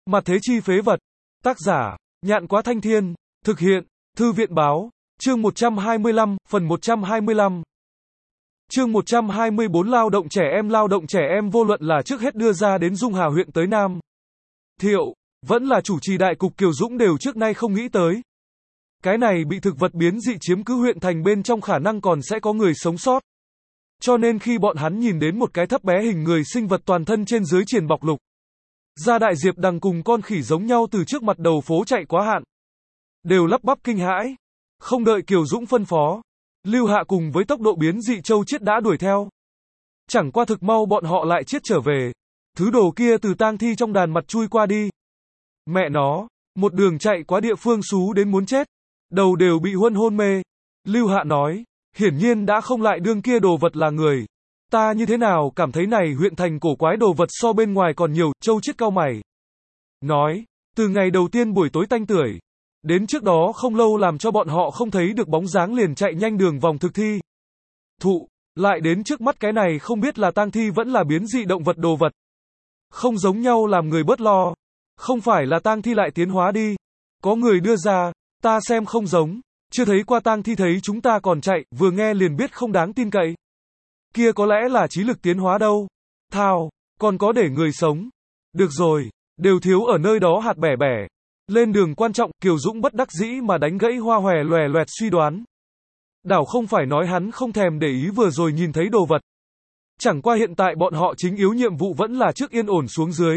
Mặt thế chi phế vật. Tác giả, Nhạn Quá Thanh Thiên. Thực hiện, Thư viện Báo. Chương 125, phần 125. Chương 124 lao động trẻ em vô luận là trước hết đưa ra đến Dung Hà huyện tới Nam Thiệu, vẫn là chủ trì đại cục Kiều Dũng đều trước nay không nghĩ tới. Cái này bị thực vật biến dị chiếm cứ huyện thành bên trong khả năng còn sẽ có người sống sót. Cho nên khi bọn hắn nhìn đến một cái thấp bé hình người sinh vật toàn thân trên dưới triền bọc lục. Gia đại diệp đằng cùng con khỉ giống nhau từ trước mặt đầu phố chạy quá hạn. Đều lắp bắp kinh hãi. Không đợi Kiều Dũng phân phó. Lưu Hạ cùng với tốc độ biến dị châu chiết đã đuổi theo. Chẳng qua thực mau bọn họ lại chiết trở về. Thứ đồ kia từ tang thi trong đàn mặt chui qua đi. Mẹ nó, một đường chạy qua địa phương xú đến muốn chết. Đầu đều bị hôn mê. Lưu Hạ nói, hiển nhiên đã không lại đương kia đồ vật là người. Ta như thế nào cảm thấy này huyện thành cổ quái đồ vật so bên ngoài còn nhiều, châu chiết cau mày. Nói, từ ngày đầu tiên buổi tối tanh tưởi, đến trước đó không lâu làm cho bọn họ không thấy được bóng dáng liền chạy nhanh đường vòng thực thi. Thụ, lại đến trước mắt cái này không biết là tang thi vẫn là biến dị động vật đồ vật. Không giống nhau làm người bớt lo. Không phải là tang thi lại tiến hóa đi. Có người đưa ra, ta xem không giống, chưa thấy qua tang thi thấy chúng ta còn chạy, vừa nghe liền biết không đáng tin cậy. Kia có lẽ là trí lực tiến hóa đâu. Thao, còn có để người sống. Được rồi, đều thiếu ở nơi đó hạt bẻ bẻ. Lên đường quan trọng, Kiều Dũng bất đắc dĩ mà đánh gãy Hoa Hòe lòe loẹt suy đoán. Đảo không phải nói hắn không thèm để ý vừa rồi nhìn thấy đồ vật. Chẳng qua hiện tại bọn họ chính yếu nhiệm vụ vẫn là trước yên ổn xuống dưới.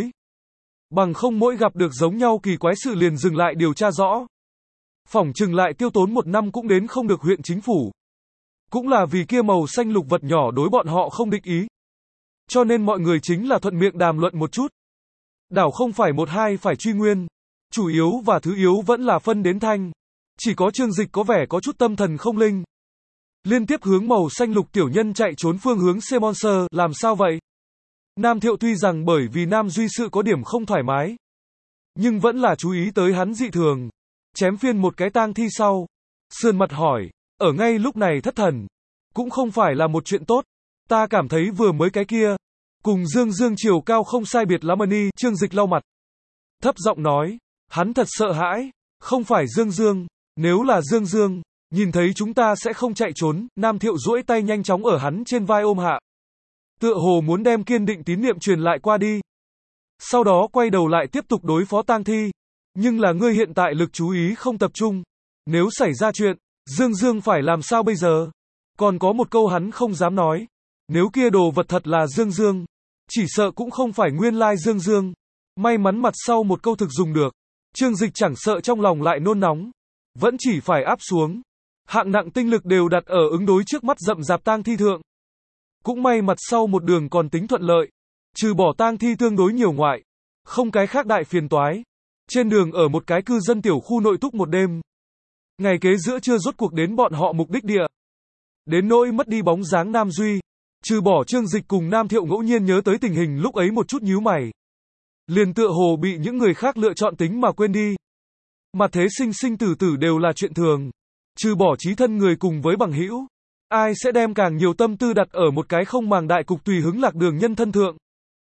Bằng không mỗi gặp được giống nhau kỳ quái sự liền dừng lại điều tra rõ. Phỏng chừng lại tiêu tốn 1 năm cũng đến không được huyện chính phủ. Cũng là vì kia màu xanh lục vật nhỏ đối bọn họ không địch ý. Cho nên mọi người chính là thuận miệng đàm luận một chút. Đảo không phải một hai phải truy nguyên. Chủ yếu và thứ yếu vẫn là phân đến thanh. Chỉ có Trương Dịch có vẻ có chút tâm thần không linh. Liên tiếp hướng màu xanh lục tiểu nhân chạy trốn phương hướng C-Monster, làm sao vậy? Nam Thiệu tuy rằng bởi vì Nam Duy sự có điểm không thoải mái. Nhưng vẫn là chú ý tới hắn dị thường. Chém phiên một cái tang thi sau. Sườn mặt hỏi, ở ngay lúc này thất thần. Cũng không phải là một chuyện tốt. Ta cảm thấy vừa mới cái kia. Cùng Dương chiều cao không sai biệt lắm đi, Trương Dịch lau mặt. Thấp giọng nói, hắn thật sợ hãi. Không phải Dương, nếu là Dương, nhìn thấy chúng ta sẽ không chạy trốn. Nam Thiệu duỗi tay nhanh chóng ở hắn trên vai ôm hạ. Tựa hồ muốn đem kiên định tín niệm truyền lại qua đi. Sau đó quay đầu lại tiếp tục đối phó tang thi. Nhưng là ngươi hiện tại lực chú ý không tập trung. Nếu xảy ra chuyện, Dương phải làm sao bây giờ? Còn có một câu hắn không dám nói. Nếu kia đồ vật thật là Dương, chỉ sợ cũng không phải nguyên lai Dương. May mắn mặt sau một câu thực dùng được. Trương Dịch chẳng sợ trong lòng lại nôn nóng. Vẫn chỉ phải áp xuống. Hạng nặng tinh lực đều đặt ở ứng đối trước mắt rậm rạp tang thi thượng. Cũng may mặt sau một đường còn tính thuận lợi. Trừ bỏ tang thi tương đối nhiều ngoại. Không cái khác đại phiền toái. Trên đường ở một cái cư dân tiểu khu nội túc một đêm. Ngày kế giữa trưa rốt cuộc đến bọn họ mục đích địa. Đến nỗi mất đi bóng dáng Nam Duy. Trừ bỏ Trương Dịch cùng Nam Thiệu ngẫu nhiên nhớ tới tình hình lúc ấy một chút nhíu mày. Liền tựa hồ bị những người khác lựa chọn tính mà quên đi. Mà thế sinh tử đều là chuyện thường. Trừ bỏ chí thân người cùng với bằng hữu. Ai sẽ đem càng nhiều tâm tư đặt ở một cái không màng đại cục tùy hứng lạc đường nhân thân thượng.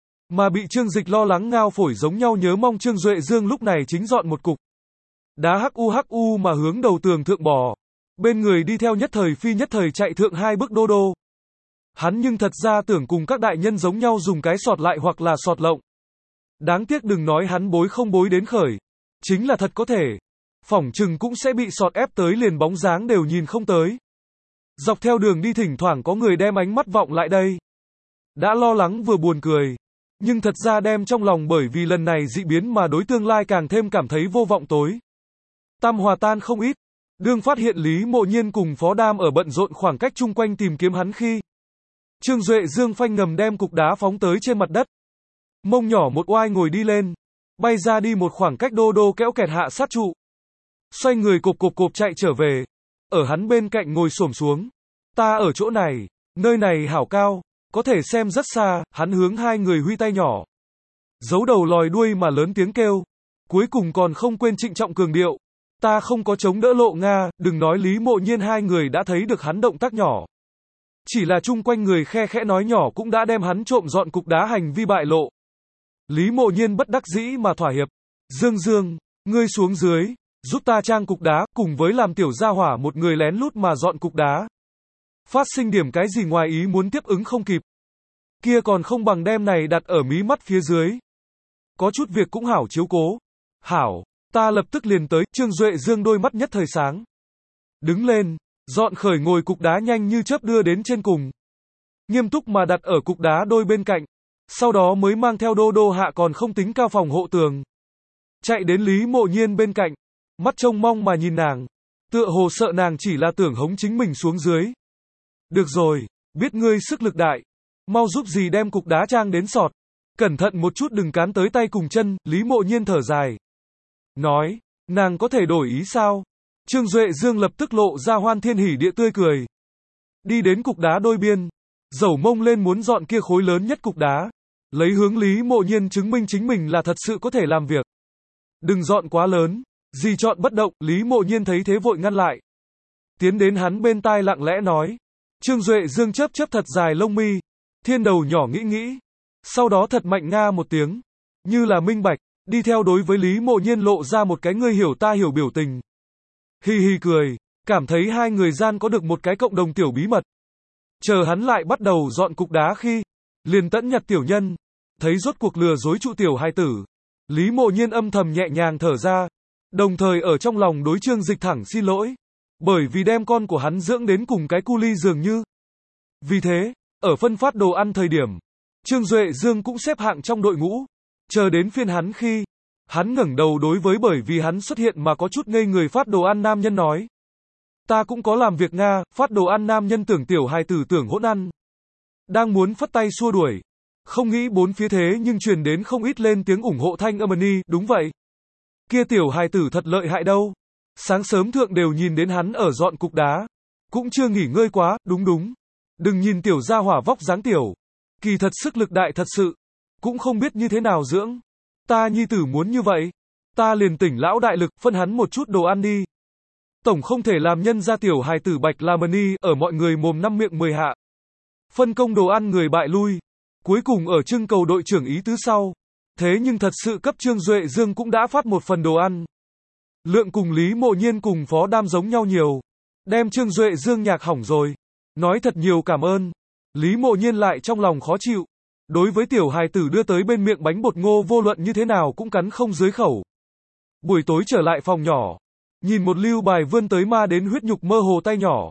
Mà bị Trương Dịch lo lắng ngao phổi giống nhau nhớ mong Trương Duệ Dương lúc này chính dọn một cục. Đá hắc mà hướng đầu tường thượng bò. Bên người đi theo nhất thời phi nhất thời chạy thượng 2 bước đô. Hắn nhưng thật ra tưởng cùng các đại nhân giống nhau dùng cái sọt lại hoặc là sọt lộng. Đáng tiếc đừng nói hắn bối không bối đến khởi. Chính là thật có thể. Phỏng chừng cũng sẽ bị sọt ép tới liền bóng dáng đều nhìn không tới. Dọc theo đường đi thỉnh thoảng có người đem ánh mắt vọng lại đây. Đã lo lắng vừa buồn cười. Nhưng thật ra đem trong lòng bởi vì lần này dị biến mà đối tương lai càng thêm cảm thấy vô vọng tối. Tam hòa tan không ít. Đương phát hiện Lý Mộ Nhiên cùng Phó Đam ở bận rộn khoảng cách chung quanh tìm kiếm hắn khi. Trương Duệ Dương phanh ngầm đem cục đá phóng tới trên mặt đất. Mông nhỏ một oai ngồi đi lên. Bay ra đi một khoảng cách đô kéo kẹt hạ sát trụ. Xoay người cộp chạy trở về. Ở hắn bên cạnh ngồi xổm xuống. Ta ở chỗ này, nơi này hảo cao, có thể xem rất xa, hắn hướng 2 người huy tay nhỏ. Giấu đầu lòi đuôi mà lớn tiếng kêu. Cuối cùng còn không quên trịnh trọng cường điệu. Ta không có chống đỡ lộ Nga, đừng nói Lý Mộ Nhiên 2 người đã thấy được hắn động tác nhỏ. Chỉ là chung quanh người khe khẽ nói nhỏ cũng đã đem hắn trộm dọn cục đá hành vi bại lộ. Lý Mộ Nhiên bất đắc dĩ mà thỏa hiệp. Dương Dương, ngươi xuống dưới, giúp ta trang cục đá, cùng với làm tiểu gia hỏa một người lén lút mà dọn cục đá. Phát sinh điểm cái gì ngoài ý muốn tiếp ứng không kịp. Kia còn không bằng đem này đặt ở mí mắt phía dưới. Có chút việc cũng hảo chiếu cố. Hảo, ta lập tức liền tới, Trương Duệ Dương đôi mắt nhất thời sáng. Đứng lên, dọn khởi ngồi cục đá nhanh như chớp đưa đến trên cùng. Nghiêm túc mà đặt ở cục đá đôi bên cạnh. Sau đó mới mang theo Đô Đô hạ còn không tính cao phòng hộ tường. Chạy đến Lý Mộ Nhiên bên cạnh. Mắt trông mong mà nhìn nàng. Tựa hồ sợ nàng chỉ là tưởng hống chính mình xuống dưới. Được rồi, biết ngươi sức lực đại. Mau giúp gì đem cục đá trang đến sọt. Cẩn thận một chút đừng cán tới tay cùng chân, Lý Mộ Nhiên thở dài. Nói, nàng có thể đổi ý sao? Trương Duệ Dương lập tức lộ ra hoan thiên hỉ địa tươi cười. Đi đến cục đá đôi biên. Dẩu mông lên muốn dọn kia khối lớn nhất cục đá. Lấy hướng Lý Mộ Nhiên chứng minh chính mình là thật sự có thể làm việc. Đừng dọn quá lớn. Dì chọn bất động, Lý Mộ Nhiên thấy thế vội ngăn lại. Tiến đến hắn bên tai lặng lẽ nói. Trương Duệ Dương chớp chớp thật dài lông mi. Thiên đầu nhỏ nghĩ nghĩ. Sau đó thật mạnh nga một tiếng. Như là minh bạch. Đi theo đối với Lý Mộ Nhiên lộ ra một cái ngươi hiểu ta hiểu biểu tình. Hi hi cười. Cảm thấy hai người gian có được một cái cộng đồng tiểu bí mật. Chờ hắn lại bắt đầu dọn cục đá khi. Liền tẫn nhặt tiểu nhân. Thấy rốt cuộc lừa dối trụ tiểu hai tử. Lý Mộ Nhiên âm thầm nhẹ nhàng thở ra. Đồng thời ở trong lòng đối Trương Dịch thẳng xin lỗi. Bởi vì đem con của hắn dưỡng đến cùng cái cu ly dường như. Vì thế, ở phân phát đồ ăn thời điểm, Trương Duệ Dương cũng xếp hạng trong đội ngũ. Chờ đến phiên hắn khi, hắn ngẩng đầu đối với bởi vì hắn xuất hiện mà có chút ngây người phát đồ ăn nam nhân nói. Ta cũng có làm việc Nga, phát đồ ăn nam nhân tưởng tiểu hài tử tưởng hỗn ăn. Đang muốn phất tay xua đuổi. Không nghĩ bốn phía thế nhưng truyền đến không ít lên tiếng ủng hộ thanh âm ni, đúng vậy. Kia tiểu hài tử thật lợi hại đâu. Sáng sớm thượng đều nhìn đến hắn ở dọn cục đá. Cũng chưa nghỉ ngơi quá, đúng đúng. Đừng nhìn tiểu gia hỏa vóc dáng tiểu. Kỳ thật sức lực đại thật sự. Cũng không biết như thế nào dưỡng. Ta nhi tử muốn như vậy. Ta liền tỉnh lão đại lực phân hắn một chút đồ ăn đi. Tổng không thể làm nhân ra tiểu hài tử bạch làm ni ở mọi người mồm năm miệng 10 hạ. Phân công đồ ăn người bại lui. Cuối cùng ở trưng cầu đội trưởng ý tứ sau. Thế nhưng thật sự cấp Trương Duệ Dương cũng đã phát một phần đồ ăn. Lượng cùng Lý Mộ Nhiên cùng Phó Đam giống nhau nhiều. Đem Trương Duệ Dương nhạc hỏng rồi. Nói thật nhiều cảm ơn. Lý Mộ Nhiên lại trong lòng khó chịu. Đối với tiểu hài tử đưa tới bên miệng bánh bột ngô vô luận như thế nào cũng cắn không dưới khẩu. Buổi tối trở lại phòng nhỏ. Nhìn một lưu bài vươn tới ma đến huyết nhục mơ hồ tay nhỏ.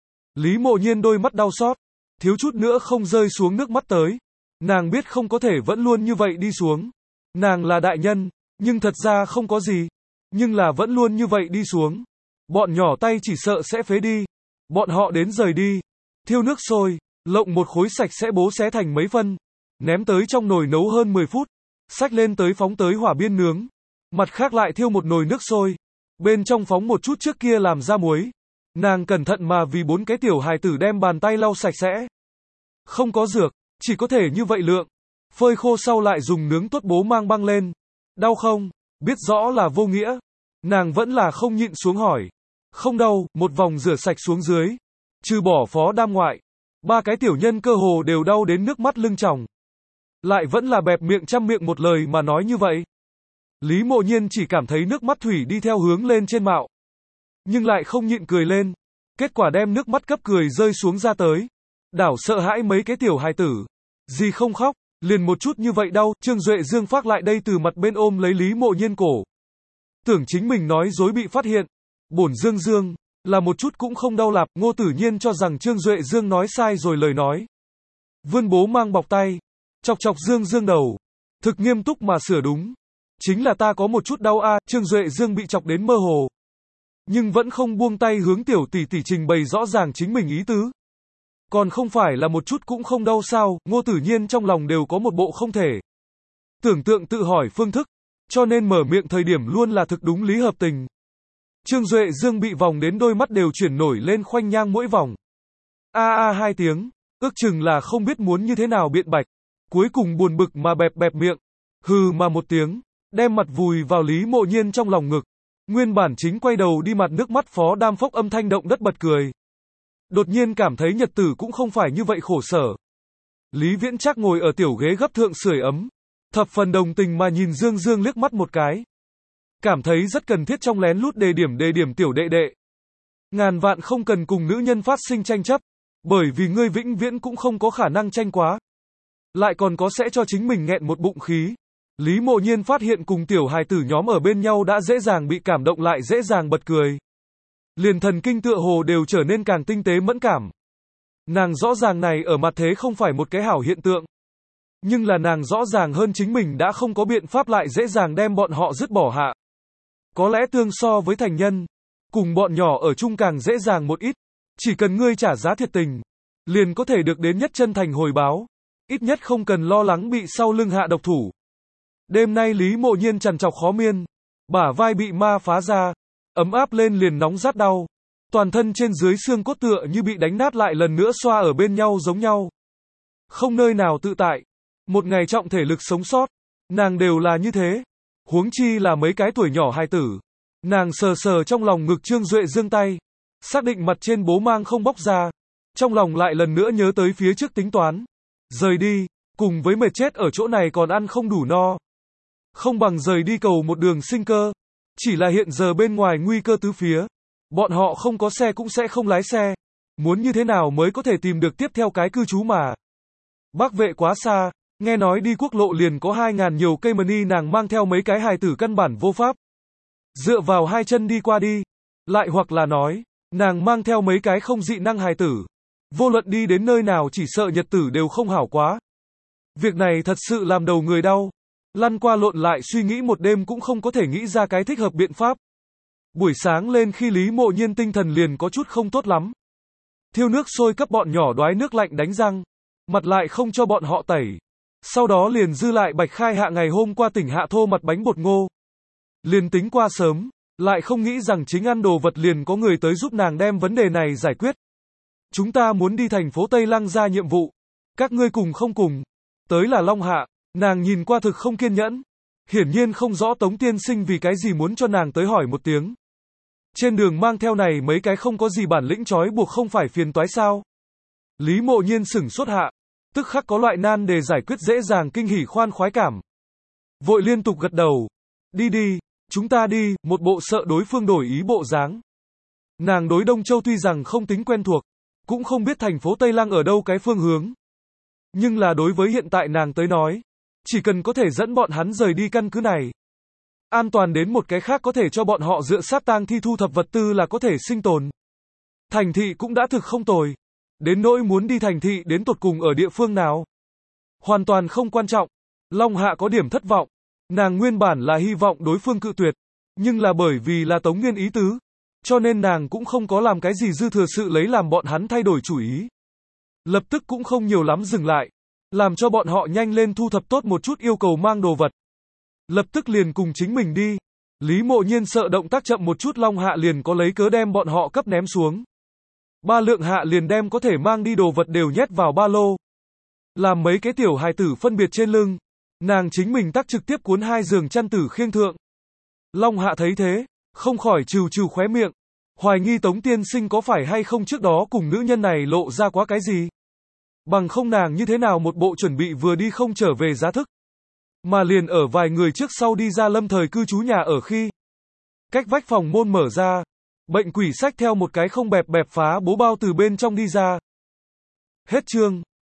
Lý Mộ Nhiên đôi mắt đau xót. Thiếu chút nữa không rơi xuống nước mắt tới. Nàng biết không có thể vẫn luôn như vậy đi xuống. Nàng là đại nhân, nhưng thật ra không có gì. Nhưng là vẫn luôn như vậy đi xuống. Bọn nhỏ tay chỉ sợ sẽ phế đi. Bọn họ đến rời đi. Thiêu nước sôi, lộng một khối sạch sẽ bố xé thành mấy phân. Ném tới trong nồi nấu hơn 10 phút. Xách lên tới phóng tới hỏa biên nướng. Mặt khác lại thiêu một nồi nước sôi. Bên trong phóng một chút trước kia làm ra muối. Nàng cẩn thận mà vì 4 cái tiểu hài tử đem bàn tay lau sạch sẽ. Không có dược, chỉ có thể như vậy lượng. Phơi khô sau lại dùng nướng tốt bố mang băng lên. Đau không? Biết rõ là vô nghĩa. Nàng vẫn là không nhịn xuống hỏi. Không đâu, một vòng rửa sạch xuống dưới. Trừ bỏ Phó Đam ngoại. 3 cái tiểu nhân cơ hồ đều đau đến nước mắt lưng tròng. Lại vẫn là bẹp miệng trăm miệng một lời mà nói như vậy. Lý Mộ Nhiên chỉ cảm thấy nước mắt thủy đi theo hướng lên trên mạo. Nhưng lại không nhịn cười lên. Kết quả đem nước mắt cấp cười rơi xuống ra tới. Đảo sợ hãi mấy cái tiểu hài tử. Gì không khóc, liền một chút như vậy đau, Trương Duệ Dương phát lại đây từ mặt bên ôm lấy Lý Mộ Nhiên cổ. Tưởng chính mình nói dối bị phát hiện. Bổn Dương Dương, là một chút cũng không đau lạp, Ngô Tử Nhiên cho rằng Trương Duệ Dương nói sai rồi lời nói. Vươn bố mang bọc tay. Chọc chọc Dương Dương đầu. Thực nghiêm túc mà sửa đúng. Chính là ta có một chút đau a, Trương Duệ Dương bị chọc đến mơ hồ. Nhưng vẫn không buông tay hướng tiểu tỷ tỷ trình bày rõ ràng chính mình ý tứ. Còn không phải là một chút cũng không đau sao, Ngô Tử Nhiên trong lòng đều có một bộ không thể. Tưởng tượng tự hỏi phương thức, cho nên mở miệng thời điểm luôn là thực đúng lý hợp tình. Trương Duệ Dương bị vòng đến đôi mắt đều chuyển nổi lên khoanh nhang mỗi vòng. A a 2 tiếng, ước chừng là không biết muốn như thế nào biện bạch. Cuối cùng buồn bực mà bẹp bẹp miệng. Hừ mà một tiếng, đem mặt vùi vào Lý Mộ Nhiên trong lòng ngực. Nguyên bản chính quay đầu đi mặt nước mắt Phó Đam phốc âm thanh động đất bật cười. Đột nhiên cảm thấy nhật tử cũng không phải như vậy khổ sở. Lý Viễn Trác ngồi ở tiểu ghế gấp thượng sưởi ấm. Thập phần đồng tình mà nhìn Dương Dương liếc mắt một cái. cảm thấy rất cần thiết trong lén lút đề điểm tiểu đệ đệ. Ngàn vạn không cần cùng nữ nhân phát sinh tranh chấp, bởi vì ngươi vĩnh viễn cũng không có khả năng tranh quá. Lại còn có sẽ cho chính mình nghẹn một bụng khí. Lý Mộ Nhiên phát hiện cùng tiểu hài tử nhóm ở bên nhau đã dễ dàng bị cảm động lại dễ dàng bật cười. Liền thần kinh tựa hồ đều trở nên càng tinh tế mẫn cảm. Nàng rõ ràng này ở mặt thế không phải một cái hảo hiện tượng. Nhưng là nàng rõ ràng hơn chính mình đã không có biện pháp lại dễ dàng đem bọn họ dứt bỏ hạ. Có lẽ tương so với thành nhân, cùng bọn nhỏ ở chung càng dễ dàng một ít. Chỉ cần ngươi trả giá thiệt tình, liền có thể được đến nhất chân thành hồi báo. Ít nhất không cần lo lắng bị sau lưng hạ độc thủ. Đêm nay Lý Mộ Nhiên trằn trọc khó miên, bả vai bị ma phá ra, ấm áp lên liền nóng rát đau. Toàn thân trên dưới xương cốt tựa như bị đánh nát lại lần nữa xoa ở bên nhau giống nhau. Không nơi nào tự tại. Một ngày trọng thể lực sống sót, nàng đều là như thế. Huống chi là mấy cái tuổi nhỏ hài tử. Nàng sờ sờ trong lòng ngực Trương Duệ giương tay, xác định mặt trên bố mang không bóc ra. Trong lòng lại lần nữa nhớ tới phía trước tính toán. Rời đi, cùng với mệt chết ở chỗ này còn ăn không đủ no. Không bằng rời đi cầu một đường sinh cơ. Chỉ là hiện giờ bên ngoài nguy cơ tứ phía. Bọn họ không có xe cũng sẽ không lái xe. Muốn như thế nào mới có thể tìm được tiếp theo cái cư trú mà. Bắc Vệ quá xa, nghe nói đi quốc lộ liền có 2.000 nhiều cây money nàng mang theo mấy cái hài tử căn bản vô pháp. Dựa vào hai chân đi qua đi. Lại hoặc là nói, nàng mang theo mấy cái không dị năng hài tử. Vô luận đi đến nơi nào chỉ sợ nhật tử đều không hảo quá. Việc này thật sự làm đầu người đau. Lăn qua lộn lại suy nghĩ một đêm cũng không có thể nghĩ ra cái thích hợp biện pháp. Buổi sáng lên khi Lý Mộ Nhiên tinh thần liền có chút không tốt lắm. Thiêu nước sôi cấp bọn nhỏ đoái nước lạnh đánh răng. Mặt lại không cho bọn họ tẩy. Sau đó liền dư lại Bạch Khai Hạ ngày hôm qua tỉnh hạ thô mặt bánh bột ngô. Liền tính qua sớm, lại không nghĩ rằng chính ăn đồ vật liền có người tới giúp nàng đem vấn đề này giải quyết. Chúng ta muốn đi thành phố Tây Lăng ra nhiệm vụ. Các ngươi cùng không cùng. Tới là Long Hạ, nàng nhìn qua thực không kiên nhẫn. Hiển nhiên không rõ Tống tiên sinh vì cái gì muốn cho nàng tới hỏi một tiếng. Trên đường mang theo này mấy cái không có gì bản lĩnh trói buộc không phải phiền toái sao. Lý Mộ Nhiên sửng sốt hạ, tức khắc có loại nan đề giải quyết dễ dàng kinh hỉ khoan khoái cảm. Vội liên tục gật đầu. Đi đi, chúng ta đi, một bộ sợ đối phương đổi ý bộ dáng. Nàng đối Đông Châu tuy rằng không tính quen thuộc, cũng không biết thành phố Tây Lăng ở đâu cái phương hướng. Nhưng là đối với hiện tại nàng tới nói, chỉ cần có thể dẫn bọn hắn rời đi căn cứ này. An toàn đến một cái khác có thể cho bọn họ dựa sát tang thi thu thập vật tư là có thể sinh tồn. Thành thị cũng đã thực không tồi. Đến nỗi muốn đi thành thị đến tột cùng ở địa phương nào. Hoàn toàn không quan trọng. Long Hạ có điểm thất vọng. Nàng nguyên bản là hy vọng đối phương cự tuyệt. Nhưng là bởi vì là Tống Nguyên ý tứ. Cho nên nàng cũng không có làm cái gì dư thừa sự lấy làm bọn hắn thay đổi chủ ý. Lập tức cũng không nhiều lắm dừng lại. Làm cho bọn họ nhanh lên thu thập tốt một chút yêu cầu mang đồ vật. Lập tức liền cùng chính mình đi. Lý Mộ Nhiên sợ động tác chậm một chút Long Hạ liền có lấy cớ đem bọn họ cấp ném xuống. Ba lượng hạ liền đem có thể mang đi đồ vật đều nhét vào ba lô. Làm mấy cái tiểu hài tử phân biệt trên lưng. Nàng chính mình tắc trực tiếp cuốn 2 giường chăn tử khiêng thượng. Long Hạ thấy thế, không khỏi trừ trừ khóe miệng. Hoài nghi Tống tiên sinh có phải hay không trước đó cùng nữ nhân này lộ ra quá cái gì. Bằng không nàng như thế nào một bộ chuẩn bị vừa đi không trở về giá thức. Mà liền ở vài người trước sau đi ra lâm thời cư trú nhà ở khi. Cách vách phòng môn mở ra. Bệnh quỷ xách theo một cái không bẹp phá bố bao từ bên trong đi ra. Hết chương.